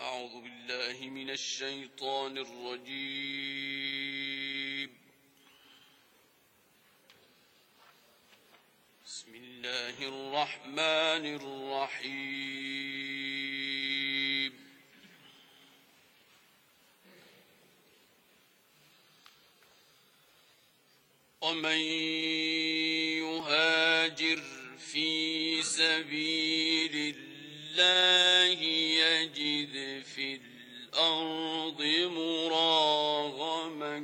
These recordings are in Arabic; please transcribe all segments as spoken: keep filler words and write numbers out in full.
أعوذ بالله من الشيطان الرجيم. بسم الله الرحمن الرحيم. ومن يهاجر في سبيل الله يجد في الأرض مراغما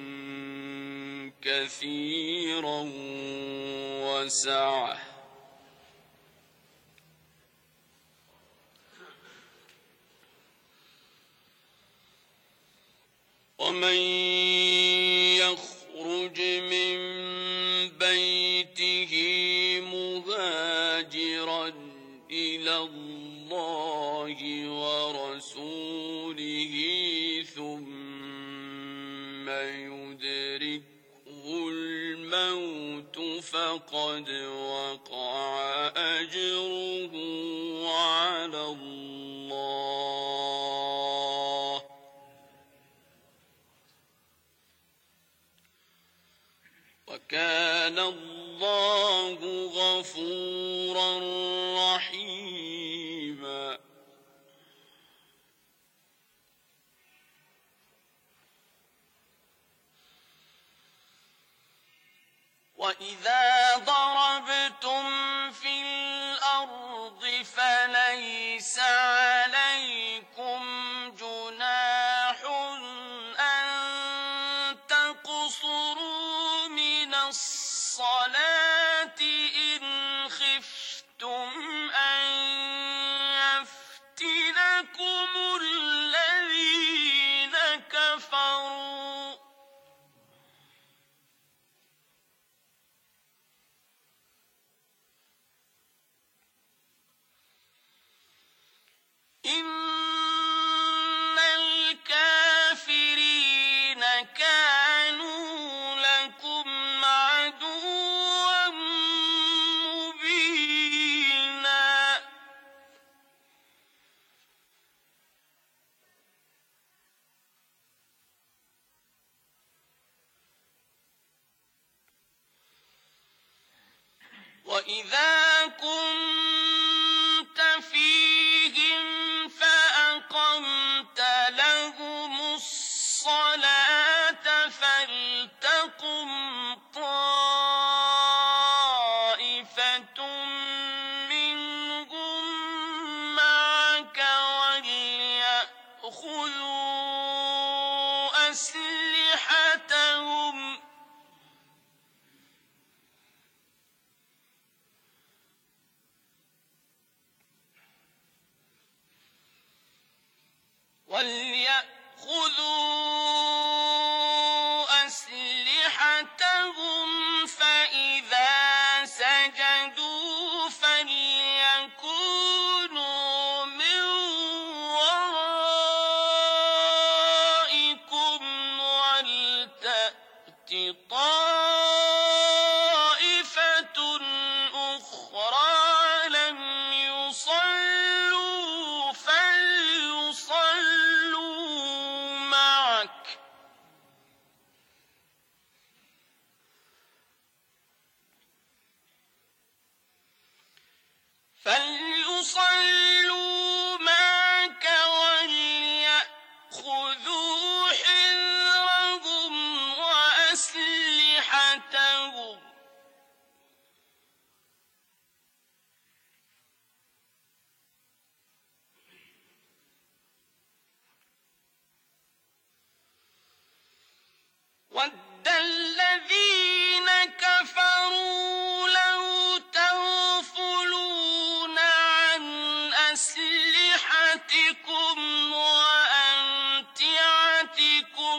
كثيرا وسعة ومن يخرج من بيته مهاجرا إلى الله ورسوله ثم يدركه الموت فقد وقع أجره على الله، وكان الله غفورا رحيما. وإذا ضربتم في الأرض فليس عليكم جناح أن تقصروا من الصلاة إن خفتم أن يفتنكم الذين كفروا، إن الكافرين كانوا لكم عدوا مبينا. وإذا كنت فيهم فأقمت لهم الصلاة فلتقم طائفة منهم معك وليأخذوا أسلحتهم وليأخذوا أسلحتهم فإذا سجدوا فليكونوا من ورائكم ولتأت طائفة أخرى لم يصلوا فليصلوا معك فليصلوا معك وليأخذوا حذرهم وأسلحتهم وَدَّ الَّذِينَ كَفَرُوا لَوْ تَغْفُلُونَ عَنْ أَسْلِحَتِكُمْ وَأَمْتِعَتِكُمْ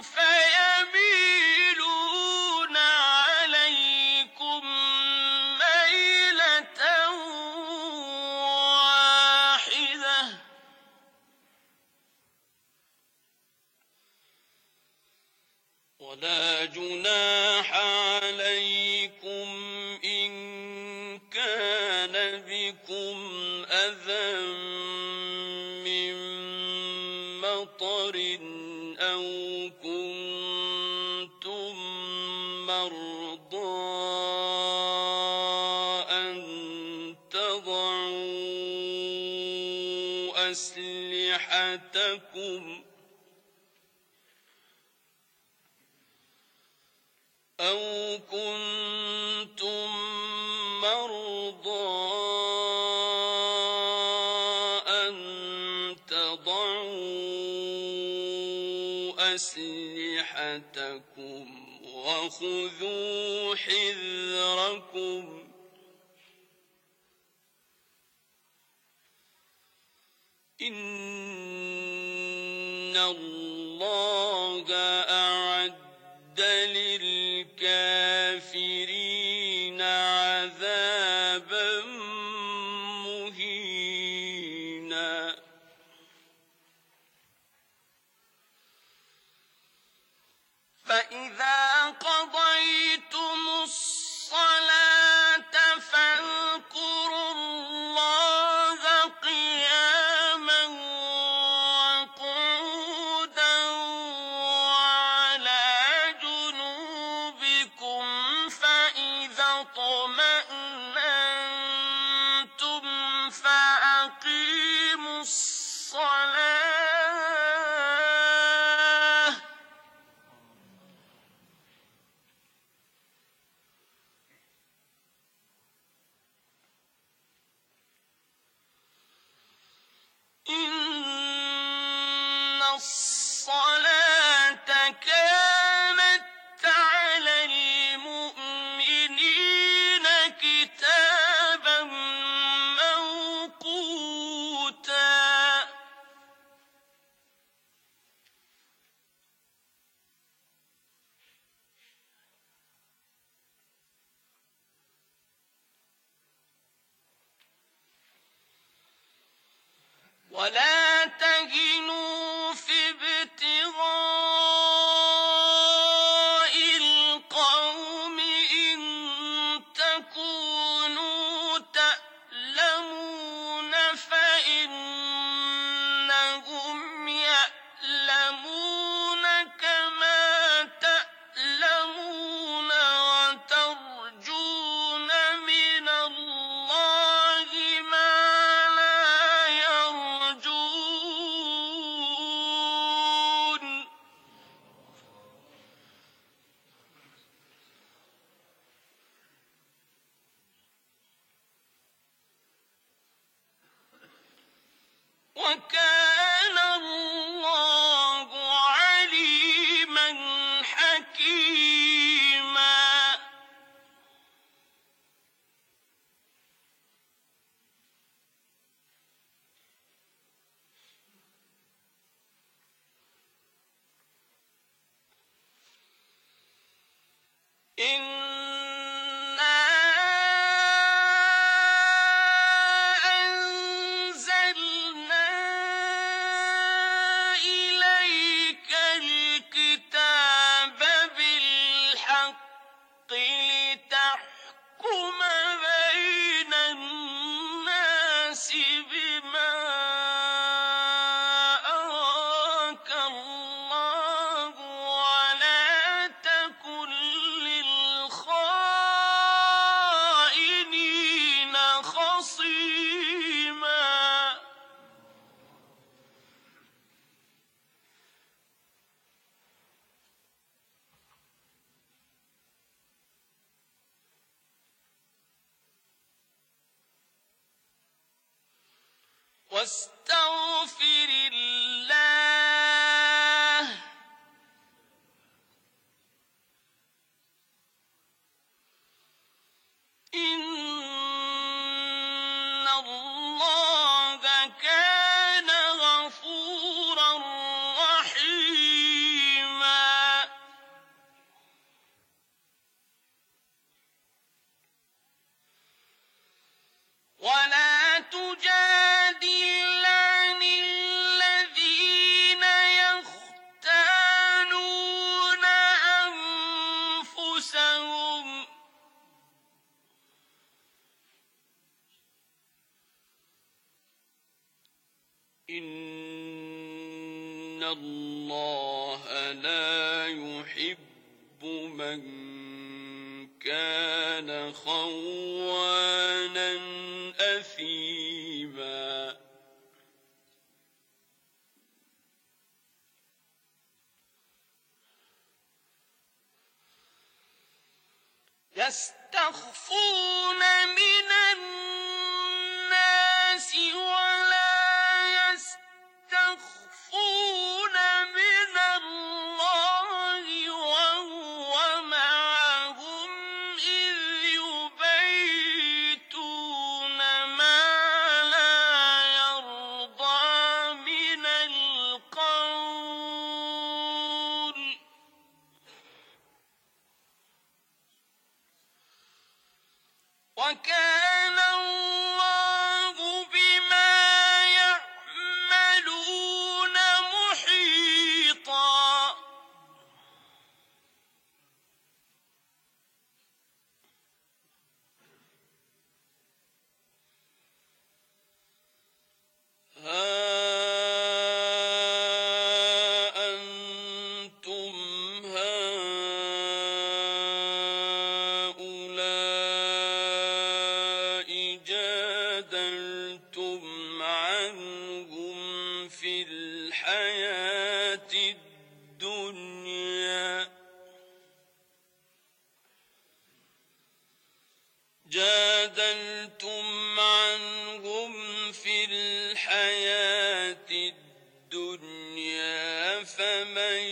فَيَمِيلُونَ عَلَيْكُمْ مَيْلَةً وَاحِدَةً ولا جناح عليكم إن كان بكم أذى من أسلحتكم أو كنتم مرضى أن تضعوا أسلحتكم وخذوا حذركم إن الله أعد للكافرين عذابا مهينا فإذا قضيتم الصلاة فاذكروا الله قياما وقعودا وعلى جنوبكم فإذا اطمأننتم فأقيموا الصلاة إن الصلاة كانت على المؤمنين كتابا موقوتا ولا تهنوا في ابتغاء القوم إن تكونوا تألمون فإنهم يألمون كما تألمون وترجون من الله ما لا يرجون وكان الله عليما حكيما إنا أنزلنا إليك الكتاب بالحق لتحكم بين الناس بما أراك الله ولا تكن للخائنين خصيما واستغفر الله إن الله كان غفورا رحيما ولا تجادل عن الذين يختانون أنفسهم إن الله لا يحب من كان خوانا أثيما يستخفون من الناس ولا يستخفون من الله وهو معهم إذ يبيتون ما لا يرضى من القول وكان الله بما يعملون محيطا ها أنتم هؤلاء جادلتم عنهم في الحياة الدنيا جادلتم عنهم في الحياة الدنيا فمن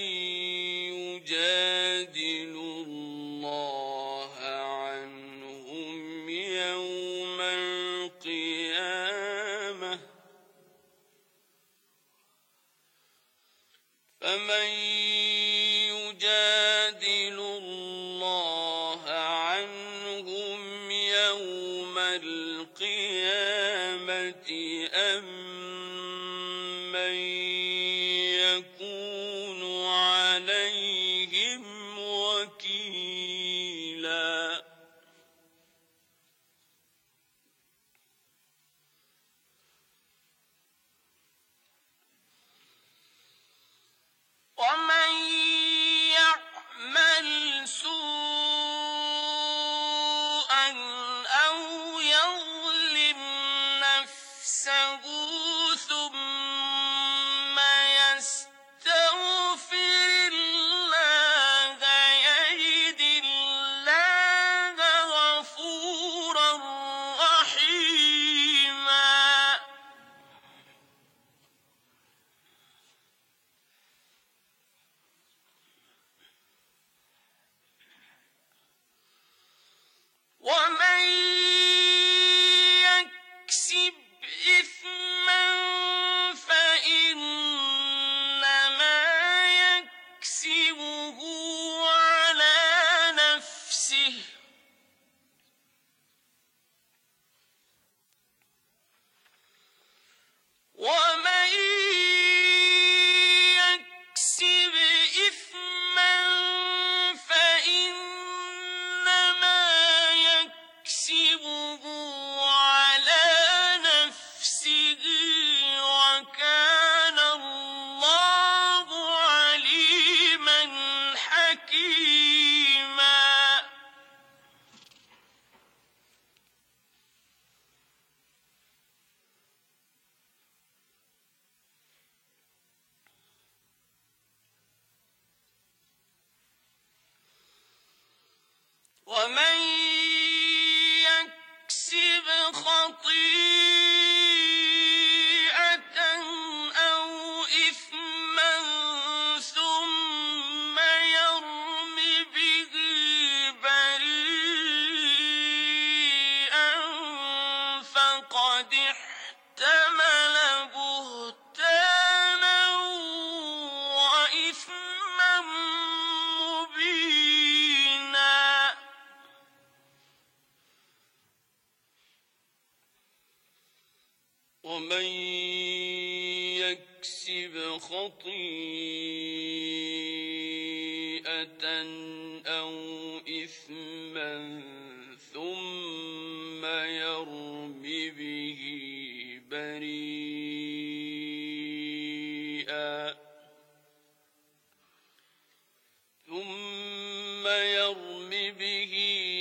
يجادل الله عنهم يوم القيامة فمن يجادل الله عنهم يوم القيامة أم من يكون عليهم وكيلا ومن يعمل سوءا أو يظلم نفسه ثم يستغفر الله يجد الله غفورا رحيما ومن يكسب إثما فإنما يكسبه على نفسه ومن يكسب إثما فإنما يكسبه على نفسه وكان الله عليما حكيما ومن يكسب خطيئة أو إثما ثم يرم به بريئا فقد احتمل بهتانا وإثما مبينا ومن يكسب خطيئة أو إثما ثم يرم به بريئا ثم يرم به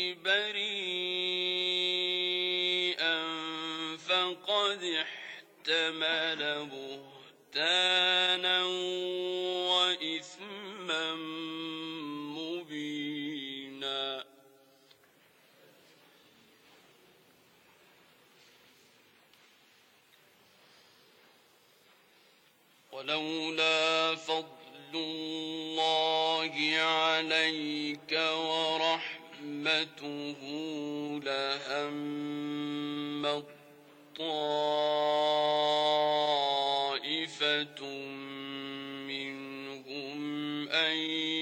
بريئا فقد احتمل بهتانا وإثما مبينا ولولا فضل الله عليك ورحمته لهم طائفة منهم أن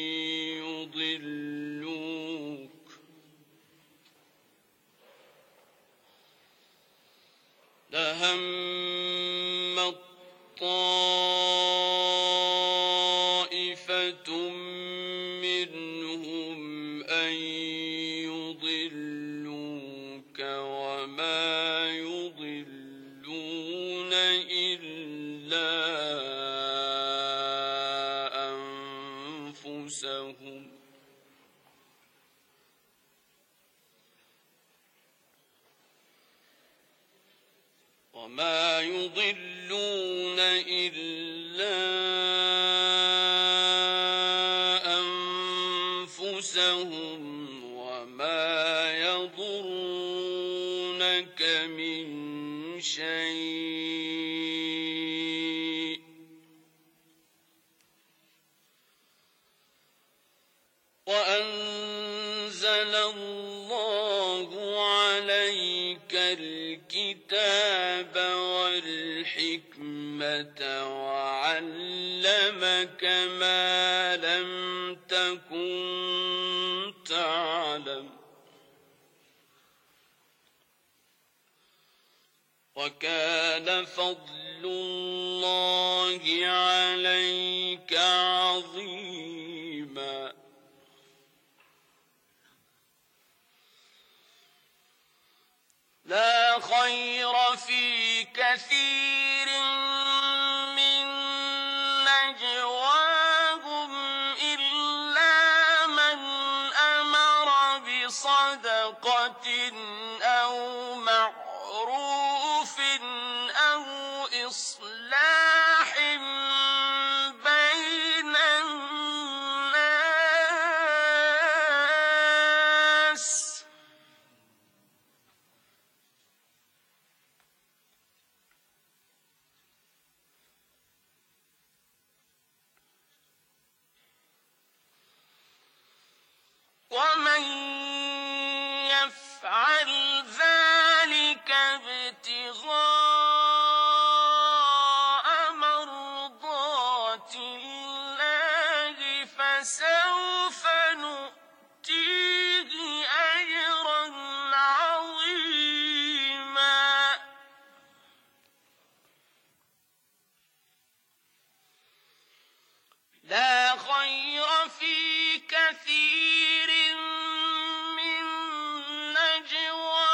يضلوك لهم طائفة منهم أن يضلوك وما يضلون إلا أنفسهم وما يضلون إلا أنفسهم وما يضرونك من شيء وأنزل الله عليك الكتاب والحكمة وعلمك ما لم تكن تعلم وكان فضل الله عليك عظيما لا خير في كثير من نجواهم إلا من أمر بصدقة أو معروف أو إصلاح بين الناس ومن يفعل ذلك ابتغاء مرضات الله فسوف نؤتيه أجرا عظيما لا خير في كثير من نجواهم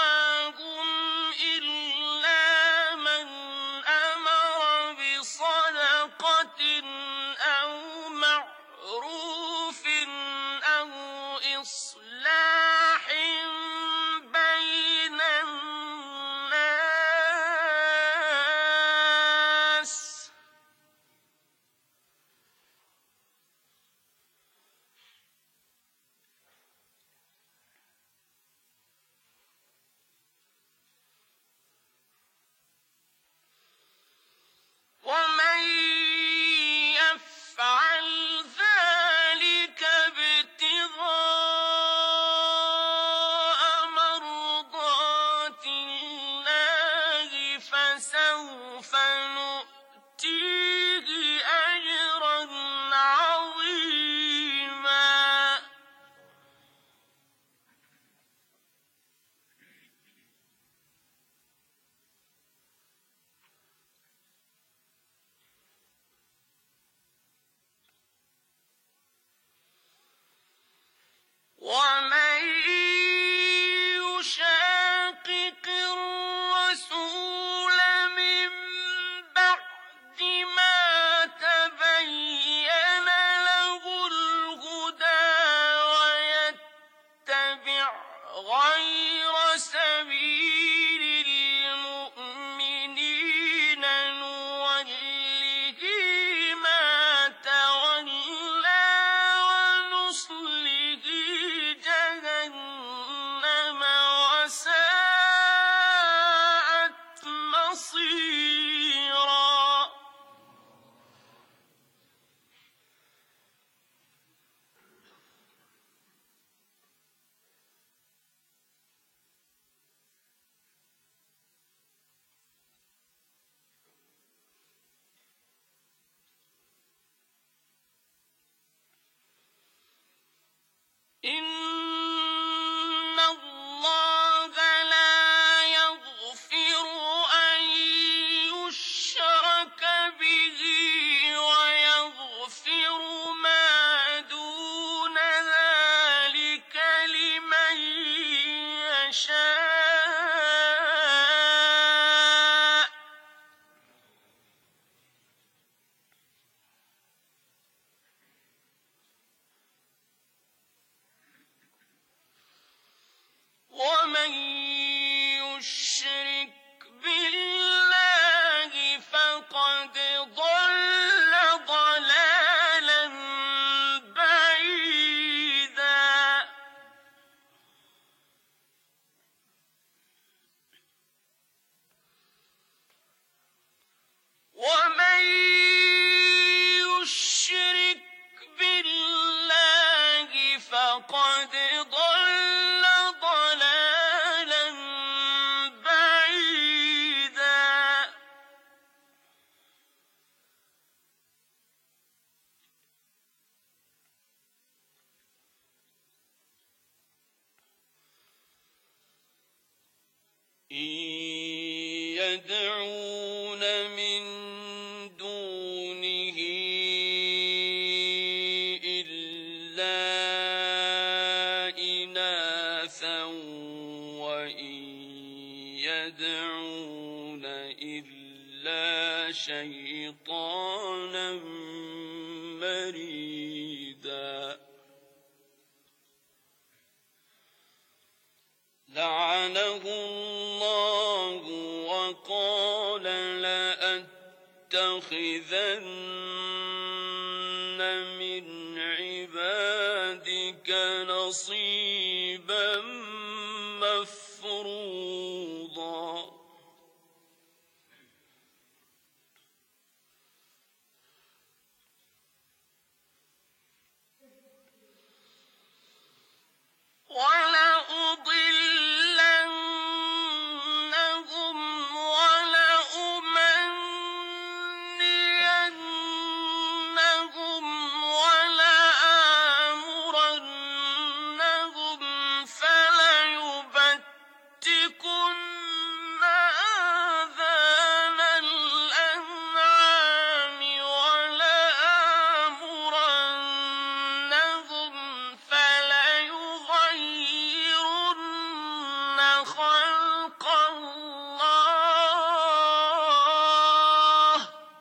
يدعون من دونه إلا إناثا وإن يدعون إلا شيطانا مريدا لعنه الله وقال لأتخذن من عبادك نصيبا مفروضا ولأضلنهم ولأمنينهم ولآمرنهم فليبتكن آذان الأنعام ولآمرنهم فليغيرن خلق الله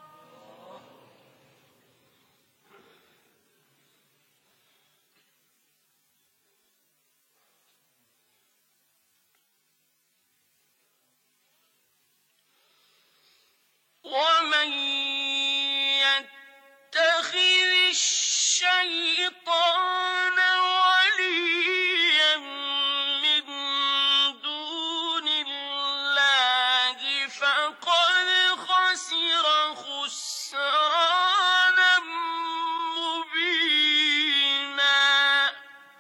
ومن يتخذ الشيطان وليا من دون الله فقد خسر خسرانا مبينا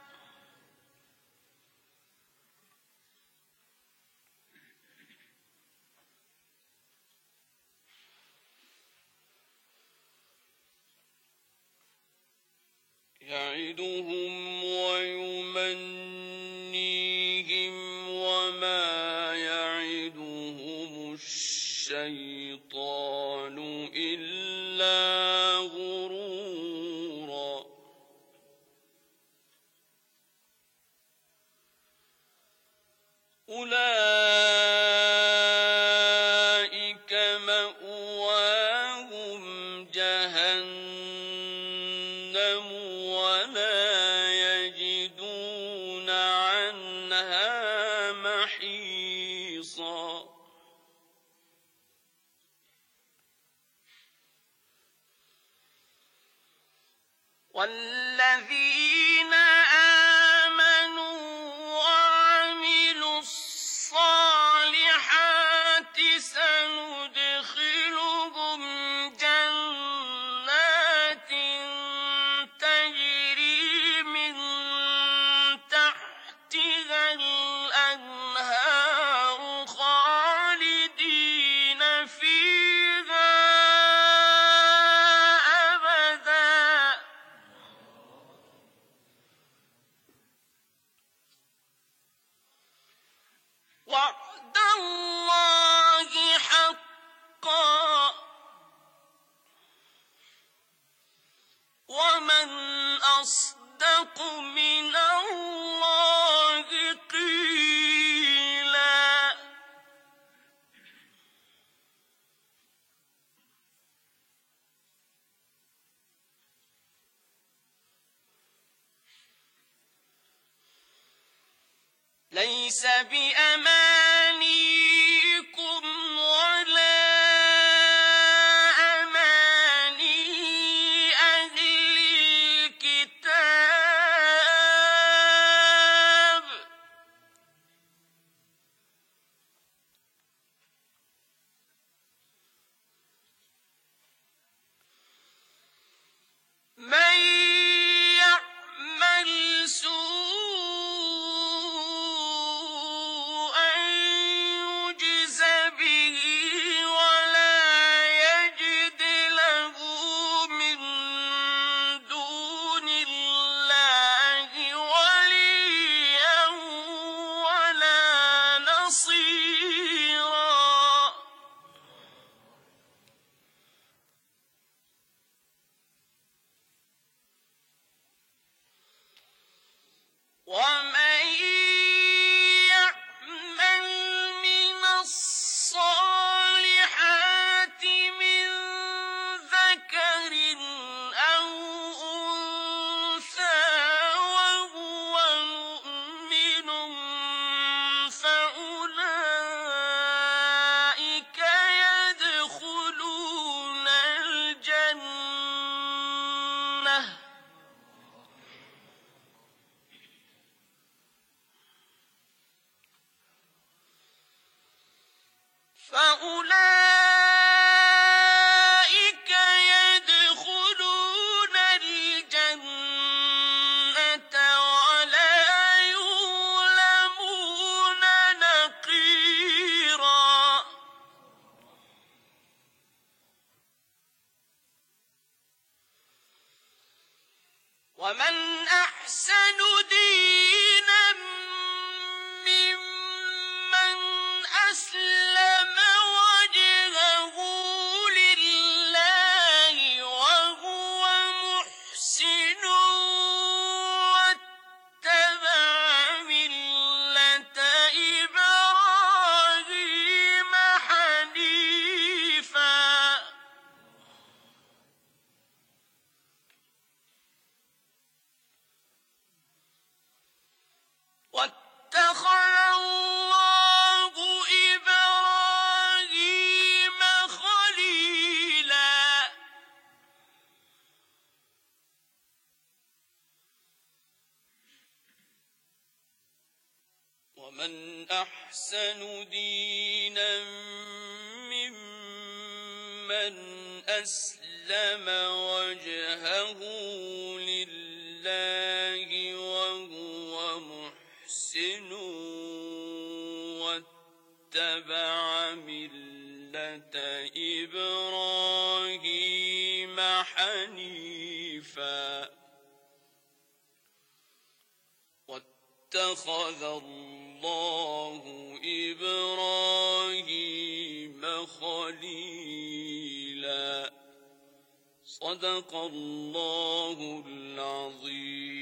يعدهم ويمنيهم وما يعدهم الشيطان إلا غرورا أولئك مأواهم جهنم ولا يجدون عنها محيصا والذين آمنوا وعملوا الصالحات سندخلهم جنات تجري من تحتها الأنهار خالدين فيها أبدا وعد الله حقا ومن أصدق من الله قيلا ليس بأمانيكم ولا أماني أهل الكتاب من يعمل سوءا أولئك يدخلون الجنة ولا يظلمون نقيرا ومن أحسن دينا ممن أسلم وجهه لله وهو محسن واتبع ملة إبراهيم حنيفا واتخذ الله إبراهيم خليلا ومن أحسن دينا ممن أسلم وجهه لله وهو محسن واتبع ملة إبراهيم حنيفا واتخذ الله إبراهيم خليلا صدق الله العظيم.